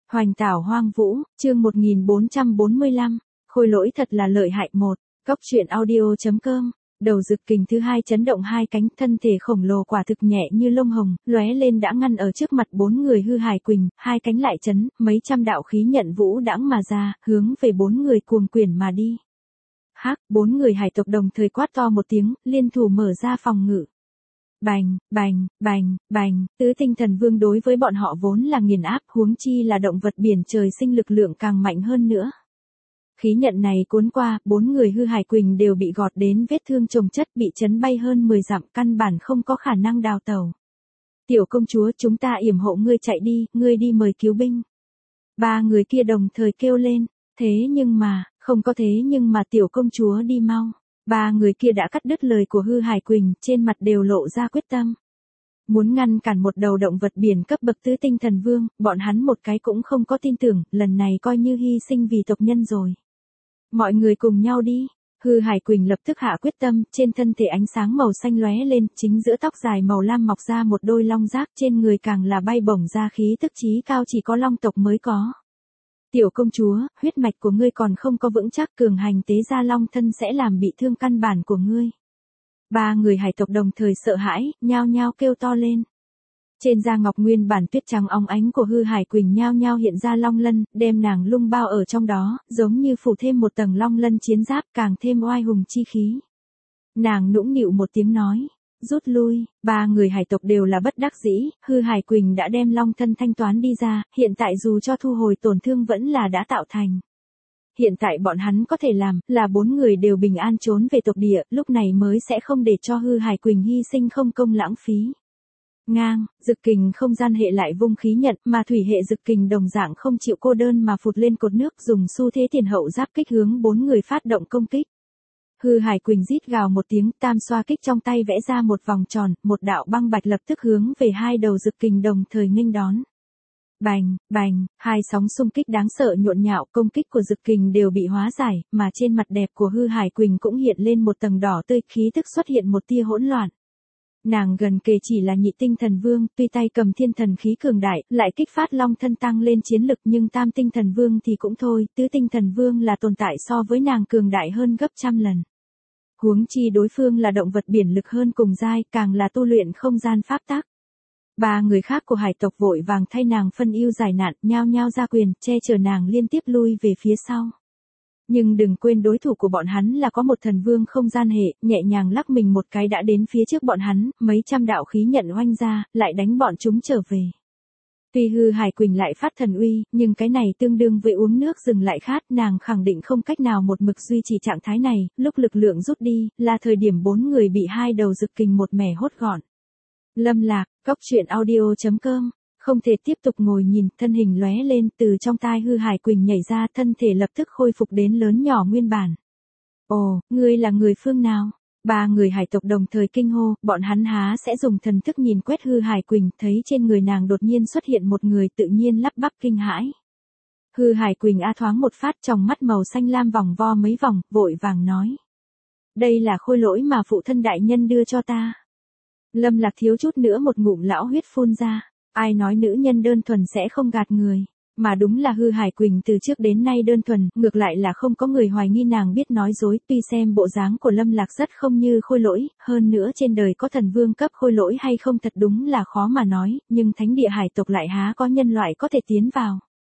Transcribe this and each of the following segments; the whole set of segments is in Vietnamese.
Hoành tảo hoang vũ, chương 1445, khôi lỗi thật là lợi hại một. Cóc truyện audio.com. Đầu Dực Kình thứ hai chấn động hai cánh, thân thể khổng lồ quả thực nhẹ như lông hồng, lóe lên đã ngăn ở trước mặt bốn người Hư Hải Quỳnh, hai cánh lại chấn, mấy trăm đạo khí nhận vũ đãng mà ra, hướng về bốn người cuồng quyển mà đi. Hắc, bốn người hải tộc đồng thời quát to một tiếng, liên thủ mở ra phòng ngự. Bành, bành, bành, bành, tứ tinh thần vương đối với bọn họ vốn là nghiền áp, huống chi là động vật biển trời sinh lực lượng càng mạnh hơn nữa. Khí nhận này cuốn qua, bốn người Hư Hải Quỳnh đều bị gọt đến vết thương chồng chất, bị chấn bay hơn 10 dặm, căn bản không có khả năng đào tẩu. Tiểu công chúa, chúng ta yểm hộ ngươi chạy đi, ngươi đi mời cứu binh. Ba người kia đồng thời kêu lên, thế nhưng mà, không có thế nhưng mà tiểu công chúa đi mau. Ba người kia đã cắt đứt lời của Hư Hải Quỳnh, trên mặt đều lộ ra quyết tâm. Muốn ngăn cản một đầu động vật biển cấp bậc tứ tinh thần vương, bọn hắn một cái cũng không có tin tưởng, lần này coi như hy sinh vì tộc nhân rồi. Mọi người cùng nhau đi. Hư Hải Quỳnh lập tức hạ quyết tâm, trên thân thể ánh sáng màu xanh lóe lên, chính giữa tóc dài màu lam mọc ra một đôi long giác, trên người càng là bay bổng ra khí tức chí cao chỉ có long tộc mới có. Tiểu công chúa, huyết mạch của ngươi còn không có vững chắc, cường hành tế ra long thân sẽ làm bị thương căn bản của ngươi. Ba người hải tộc đồng thời sợ hãi, nhao nhao kêu to lên. Trên da ngọc nguyên bản tuyết trắng óng ánh của Hư Hải Quỳnh nhao nhao hiện ra long lân, đem nàng lung bao ở trong đó, giống như phủ thêm một tầng long lân chiến giáp, càng thêm oai hùng chi khí. Nàng nũng nịu một tiếng nói, rút lui. Ba người hải tộc đều là bất đắc dĩ, Hư Hải Quỳnh đã đem long thân thanh toán đi ra, hiện tại dù cho thu hồi tổn thương vẫn là đã tạo thành. Hiện tại bọn hắn có thể làm, là bốn người đều bình an trốn về tộc địa, lúc này mới sẽ không để cho Hư Hải Quỳnh hy sinh không công lãng phí. Ngang, Dực Kình không gian hệ lại vung khí nhận, mà thủy hệ Dực Kình đồng dạng không chịu cô đơn mà phụt lên cột nước, dùng xu thế tiền hậu giáp kích hướng bốn người phát động công kích. Hư Hải Quỳnh rít gào một tiếng, tam xoa kích trong tay vẽ ra một vòng tròn, một đạo băng bạch lập tức hướng về hai đầu Dực Kình đồng thời nghênh đón. Bành, bành, hai sóng xung kích đáng sợ nhộn nhạo, công kích của Dực Kình đều bị hóa giải, mà trên mặt đẹp của Hư Hải Quỳnh cũng hiện lên một tầng đỏ tươi, khí tức xuất hiện một tia hỗn loạn. Nàng gần kề chỉ là nhị tinh thần vương, tuy tay cầm thiên thần khí cường đại, lại kích phát long thân tăng lên chiến lực, nhưng tam tinh thần vương thì cũng thôi, tứ tinh thần vương là tồn tại so với nàng cường đại hơn gấp trăm lần. Huống chi đối phương là động vật biển lực hơn cùng giai, càng là tu luyện không gian pháp tắc. Ba người khác của hải tộc vội vàng thay nàng phân ưu giải nạn, nhao nhao ra quyền, che chở nàng liên tiếp lui về phía sau. Nhưng đừng quên đối thủ của bọn hắn là có một thần vương không gian hệ, nhẹ nhàng lắc mình một cái đã đến phía trước bọn hắn, mấy trăm đạo khí nhận oanh ra, lại đánh bọn chúng trở về. Tuy Hư Hải Quỳnh lại phát thần uy, nhưng cái này tương đương với uống nước rừng lại khát, nàng khẳng định không cách nào một mực duy trì trạng thái này, lúc lực lượng rút đi, là thời điểm bốn người bị hai đầu Dực Kình một mẻ hốt gọn. Lâm Lạc, Cóc truyện audio.com. Không thể tiếp tục ngồi nhìn, thân hình lóe lên, từ trong tai Hư Hải Quỳnh nhảy ra, thân thể lập tức khôi phục đến lớn nhỏ nguyên bản. Ồ, ngươi là người phương nào? Ba người hải tộc đồng thời kinh hô, bọn hắn há sẽ dùng thần thức nhìn quét Hư Hải Quỳnh, thấy trên người nàng đột nhiên xuất hiện một người, tự nhiên lắp bắp kinh hãi. Hư Hải Quỳnh thoáng một phát, trong mắt màu xanh lam vòng vo mấy vòng, vội vàng nói. Đây là khôi lỗi mà phụ thân đại nhân đưa cho ta. Lâm Lạc thiếu chút nữa một ngụm lão huyết phun ra. Ai nói nữ nhân đơn thuần sẽ không gạt người, mà đúng là Hư Hải Quỳnh từ trước đến nay đơn thuần, ngược lại là không có người hoài nghi nàng biết nói dối, tuy xem bộ dáng của Lâm Lạc rất không như khôi lỗi, hơn nữa trên đời có thần vương cấp khôi lỗi hay không thật đúng là khó mà nói, nhưng thánh địa hải tộc lại há có nhân loại có thể tiến vào.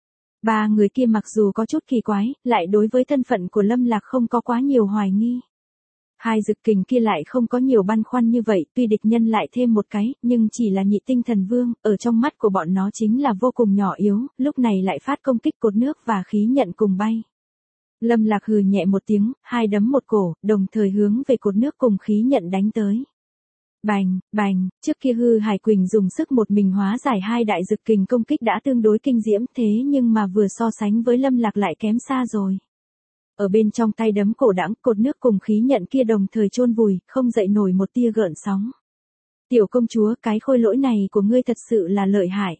Ba người kia mặc dù có chút kỳ quái, lại đối với thân phận của Lâm Lạc không có quá nhiều hoài nghi. Hai Dực Kình kia lại không có nhiều băn khoăn như vậy, tuy địch nhân lại thêm một cái, nhưng chỉ là nhị tinh thần vương, ở trong mắt của bọn nó chính là vô cùng nhỏ yếu, lúc này lại phát công kích cột nước và khí nhận cùng bay. Lâm Lạc hừ nhẹ một tiếng, hai đấm một cổ, đồng thời hướng về cột nước cùng khí nhận đánh tới. Bành, bành, trước kia Hư Hải Quỳnh dùng sức một mình hóa giải hai đại Dực Kình công kích đã tương đối kinh diễm, thế nhưng mà vừa so sánh với Lâm Lạc lại kém xa rồi. Ở bên trong tay đấm cổ đãng, cột nước cùng khí nhận kia đồng thời chôn vùi, không dậy nổi một tia gợn sóng. Tiểu công chúa, cái khôi lỗi này của ngươi thật sự là lợi hại.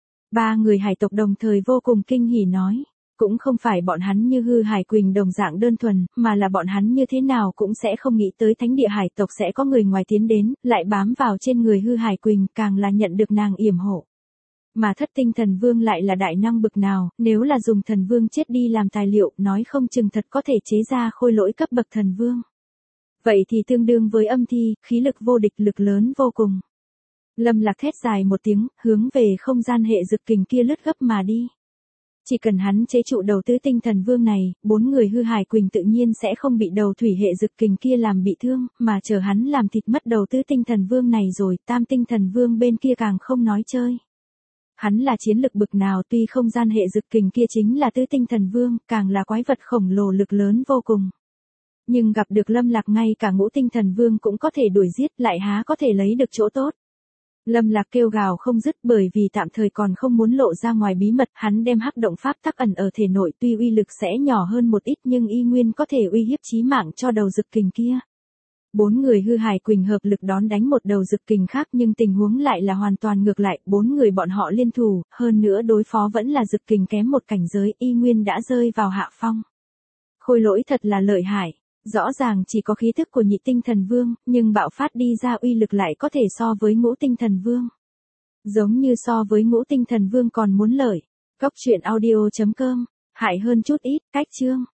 Ba người hải tộc đồng thời vô cùng kinh hỉ nói. Cũng không phải bọn hắn như Hư Hải Quỳnh đồng dạng đơn thuần, mà là bọn hắn như thế nào cũng sẽ không nghĩ tới thánh địa hải tộc sẽ có người ngoài tiến đến, lại bám vào trên người Hư Hải Quỳnh, càng là nhận được nàng yểm hộ. Mà thất tinh thần vương lại là đại năng bực nào, nếu là dùng thần vương chết đi làm tài liệu, nói không chừng thật có thể chế ra khôi lỗi cấp bậc thần vương. Vậy thì tương đương với âm thi, khí lực vô địch, lực lớn vô cùng. Lâm Lạc thét dài một tiếng, hướng về không gian hệ dực kình kia lướt gấp mà đi. Chỉ cần hắn chế trụ đầu tứ tinh thần vương này, 4 người hư hải quỳnh tự nhiên sẽ không bị đầu thủy hệ dực kình kia làm bị thương, mà chờ hắn làm thịt mất đầu tứ tinh thần vương này rồi, tam tinh thần vương bên kia càng không nói chơi. Hắn là chiến lực bực nào, tuy không gian hệ dực kình kia chính là tứ tinh thần vương, càng là quái vật khổng lồ lực lớn vô cùng. Nhưng gặp được Lâm Lạc ngay cả ngũ tinh thần vương cũng có thể đuổi giết, lại há có thể lấy được chỗ tốt. Lâm Lạc kêu gào không dứt, bởi vì tạm thời còn không muốn lộ ra ngoài bí mật, hắn đem hắc động pháp tắc ẩn ở thể nội, tuy uy lực sẽ nhỏ hơn một ít nhưng y nguyên có thể uy hiếp chí mạng cho đầu dực kình kia. 4 người hư hải quỳnh hợp lực đón đánh một đầu dực kình khác, nhưng tình huống lại là hoàn toàn ngược lại, 4 người bọn họ liên thủ, hơn nữa đối phó vẫn là dực kình kém một cảnh giới, y nguyên đã rơi vào hạ phong. Khôi lỗi thật là lợi hại. Rõ ràng chỉ có khí thức của nhị tinh thần vương, nhưng bạo phát đi ra uy lực lại có thể so với ngũ tinh thần vương. Giống như so với ngũ tinh thần vương còn muốn lợi. Cốc truyện audio.com, hại hơn chút ít, cách chương.